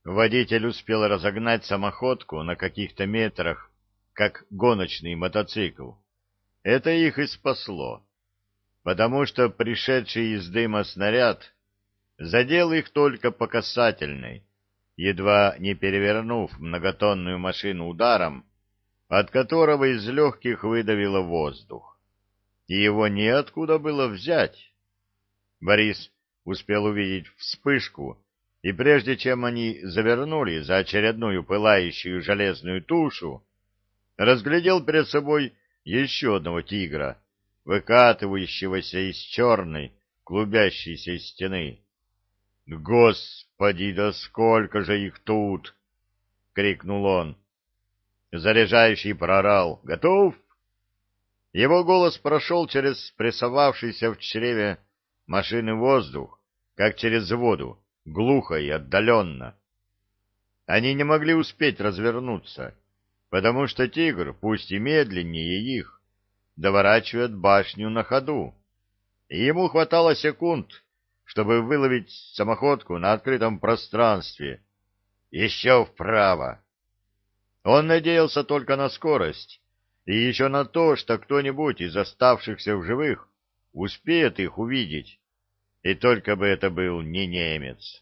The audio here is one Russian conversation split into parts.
Водитель успел разогнать самоходку на каких-то метрах, как гоночный мотоцикл. Это их и спасло, потому что пришедший из дыма снаряд задел их только по касательной, едва не перевернув многотонную машину ударом, от которого из легких выдавило воздух. И его неоткуда было взять. Борис успел увидеть вспышку, и прежде чем они завернули за очередную пылающую железную тушу, разглядел перед собой еще одного тигра, выкатывающегося из черной, клубящейся стены. «Господи, да сколько же их тут!» — крикнул он. Заряжающий проорал: «Готов?» Его голос прошел через прессовавшийся в чреве машины воздух, как через воду, глухо и отдаленно. Они не могли успеть развернуться, потому что тигр, пусть и медленнее их, доворачивает башню на ходу, и ему хватало секунд, чтобы выловить самоходку на открытом пространстве. Еще вправо. Он надеялся только на скорость и еще на то, что кто-нибудь из оставшихся в живых успеет их увидеть, и только бы это был не немец.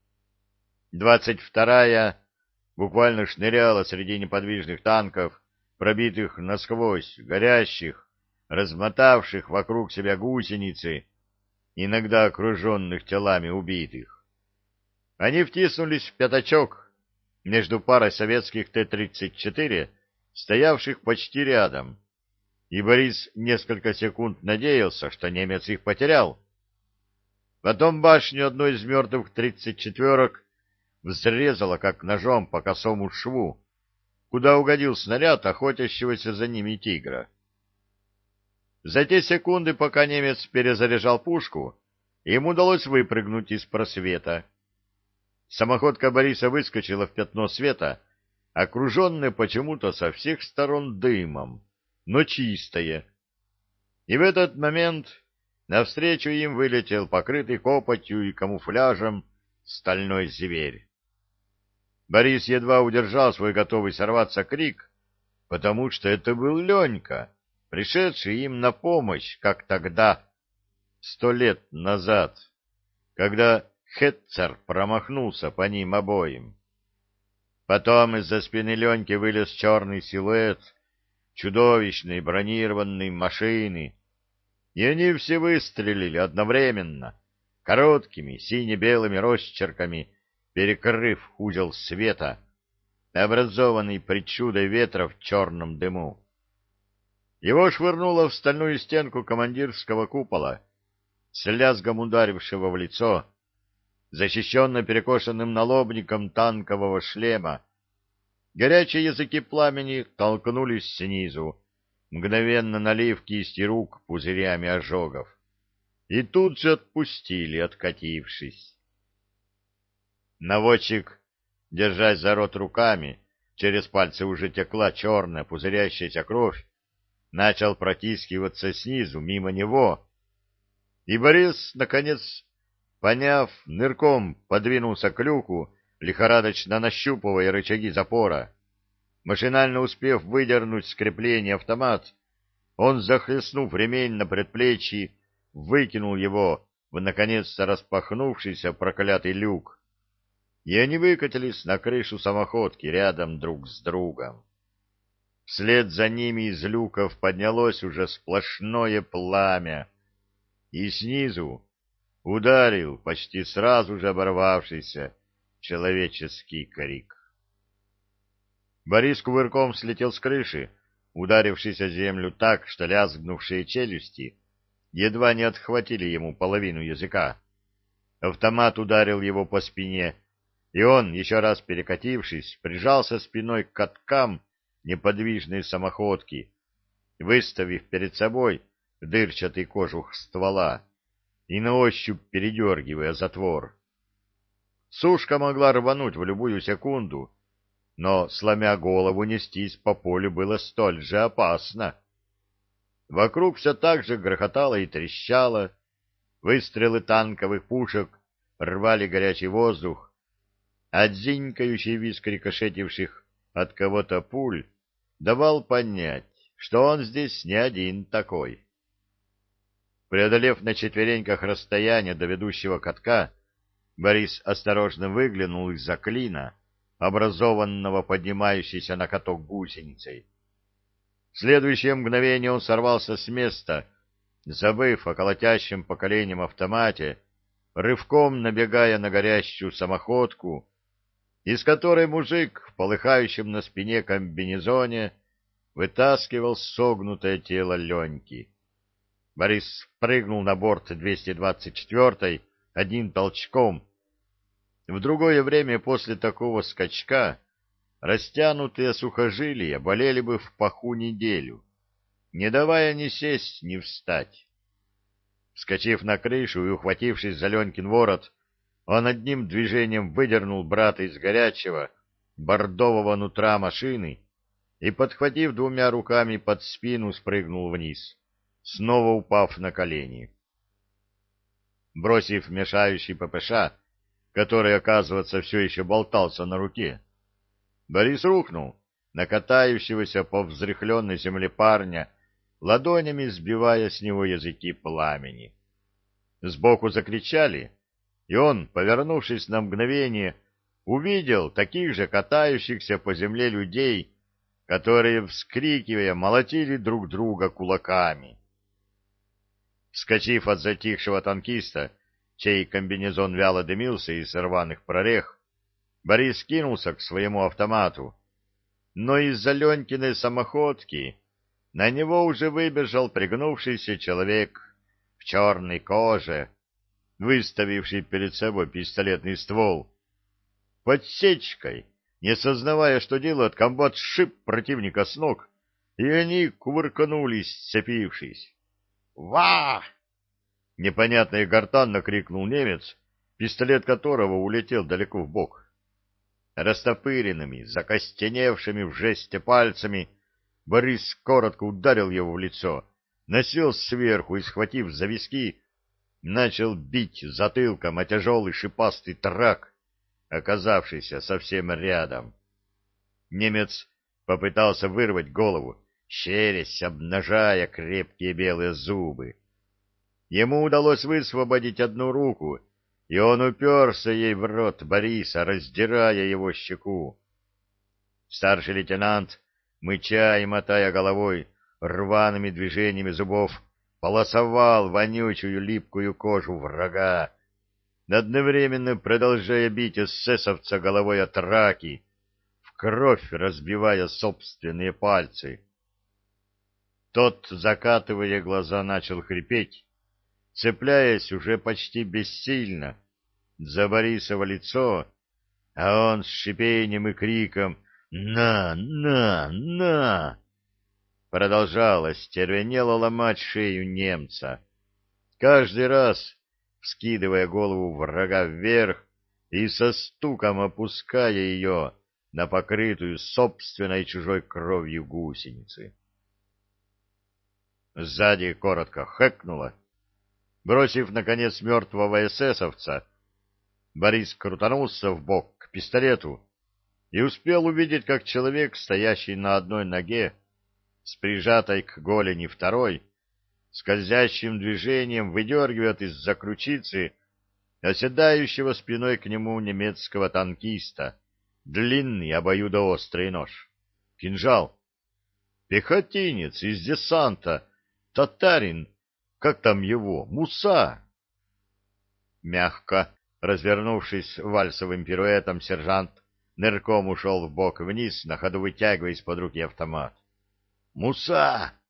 22-я буквально шныряла среди неподвижных танков, пробитых насквозь, горящих, размотавших вокруг себя гусеницы, иногда окруженных телами убитых. Они втиснулись в пятачок между парой советских Т-34, стоявших почти рядом, и Борис несколько секунд надеялся, что немец их потерял. Потом башню одной из мертвых 34-ок взрезала, как ножом по косому шву, куда угодил снаряд охотящегося за ними тигра. За те секунды, пока немец перезаряжал пушку, им удалось выпрыгнуть из просвета. Самоходка Бориса выскочила в пятно света, окруженная почему-то со всех сторон дымом, но чистая. И в этот момент навстречу им вылетел покрытый копотью и камуфляжем стальной зверь. Борис едва удержал свой готовый сорваться крик, потому что это был Ленька, пришедший им на помощь, как тогда, 100 лет назад, когда Хетцер промахнулся по ним обоим. Потом из-за спины Леньки вылез черный силуэт чудовищной бронированной машины, и они все выстрелили одновременно, короткими сине-белыми росчерками, перекрыв узел света, образованный причудой ветра в черном дыму. Его швырнуло в стальную стенку командирского купола, с лязгом ударившего в лицо, защищенно перекошенным налобником танкового шлема. Горячие языки пламени толкнулись снизу, мгновенно налив кисти рук пузырями ожогов, и тут же отпустили, откатившись. Наводчик, держась за рот руками, через пальцы уже текла черная пузырящаяся кровь, начал протискиваться снизу, мимо него, и Борис, наконец, поняв, нырком подвинулся к люку, лихорадочно нащупывая рычаги запора. Машинально успев выдернуть с крепления автомат, он, захлестнув ремень на предплечье, выкинул его в наконец-то распахнувшийся проклятый люк, и они выкатились на крышу самоходки рядом друг с другом. Вслед за ними из люков поднялось уже сплошное пламя, и снизу ударил почти сразу же оборвавшийся человеческий крик. Борис кувырком слетел с крыши, ударившись о землю так, что лязгнувшие челюсти едва не отхватили ему половину языка. Автомат ударил его по спине, и он, еще раз перекатившись, прижался спиной к каткам неподвижной самоходки, выставив перед собой дырчатый кожух ствола и на ощупь передергивая затвор. Сушка могла рвануть в любую секунду, но, сломя голову, нестись по полю было столь же опасно. Вокруг все так же грохотало и трещало, выстрелы танковых пушек рвали горячий воздух, а дзинькающий визг рикошетивших от кого-то пуль давал понять, что он здесь не один такой. Преодолев на четвереньках расстояние до ведущего катка, Борис осторожно выглянул из-за клина, образованного поднимающейся на каток гусеницей. В следующее мгновение он сорвался с места, забыв о колотящем по коленям автомате, рывком набегая на горящую самоходку, из которой мужик в полыхающем на спине комбинезоне вытаскивал согнутое тело Леньки. Борис прыгнул на борт 224-й одним толчком. В другое время после такого скачка растянутые сухожилия болели бы в паху неделю, не давая ни сесть, ни встать. Вскочив на крышу и ухватившись за Ленькин ворот, он одним движением выдернул брата из горячего, бордового нутра машины и, подхватив двумя руками под спину, спрыгнул вниз, снова упав на колени. Бросив мешающий ППШ, который, оказывается, все еще болтался на руке, Борис рухнул на катающегося по взрыхленной земле парня, ладонями сбивая с него языки пламени. Сбоку закричали, и он, повернувшись на мгновение, увидел таких же катающихся по земле людей, которые, вскрикивая, молотили друг друга кулаками. Вскочив от затихшего танкиста, чей комбинезон вяло дымился из рваных прорех, Борис кинулся к своему автомату, но из-за Ленькиной самоходки на него уже выбежал пригнувшийся человек в черной коже, выставивший перед собой пистолетный ствол. Подсечкой, не сознавая, что делает, комбат сшиб противника с ног, и они кувыркнулись, сцепившись. «Ва!» — непонятно и гортанно крикнул немец, пистолет которого улетел далеко вбок. Растопыренными, закостеневшими в жесте пальцами Борис коротко ударил его в лицо, насел сверху и, схватив за виски, начал бить затылком о тяжелый шипастый трак, оказавшийся совсем рядом. Немец попытался вырвать голову, щерясь, обнажая крепкие белые зубы. Ему удалось высвободить одну руку, и он уперся ей в рот Бориса, раздирая его щеку. Старший лейтенант, мыча и мотая головой, рваными движениями зубов, полосовал вонючую липкую кожу врага, одновременно продолжая бить эсэсовца головой от раки, в кровь разбивая собственные пальцы. Тот, закатывая глаза, начал хрипеть, цепляясь уже почти бессильно за Борисово лицо, а он с шипением и криком «На! На! На!» продолжал остервенело ломать шею немца, каждый раз вскидывая голову врага вверх и со стуком опуская ее на покрытую собственной чужой кровью гусеницы. Сзади коротко хэкнуло. Бросив, наконец, мертвого эсэсовца, Борис крутанулся вбок к пистолету и успел увидеть, как человек, стоящий на одной ноге, с прижатой к голени второй, скользящим движением выдергивает из-за ключицы оседающего спиной к нему немецкого танкиста длинный обоюдоострый нож. Кинжал. Пехотинец из десанта, татарин, как там его, Муса. Мягко развернувшись вальсовым пируэтом, сержант нырком ушел вбок вниз, на ходу вытягивая из-под руки автомат. «Муса!»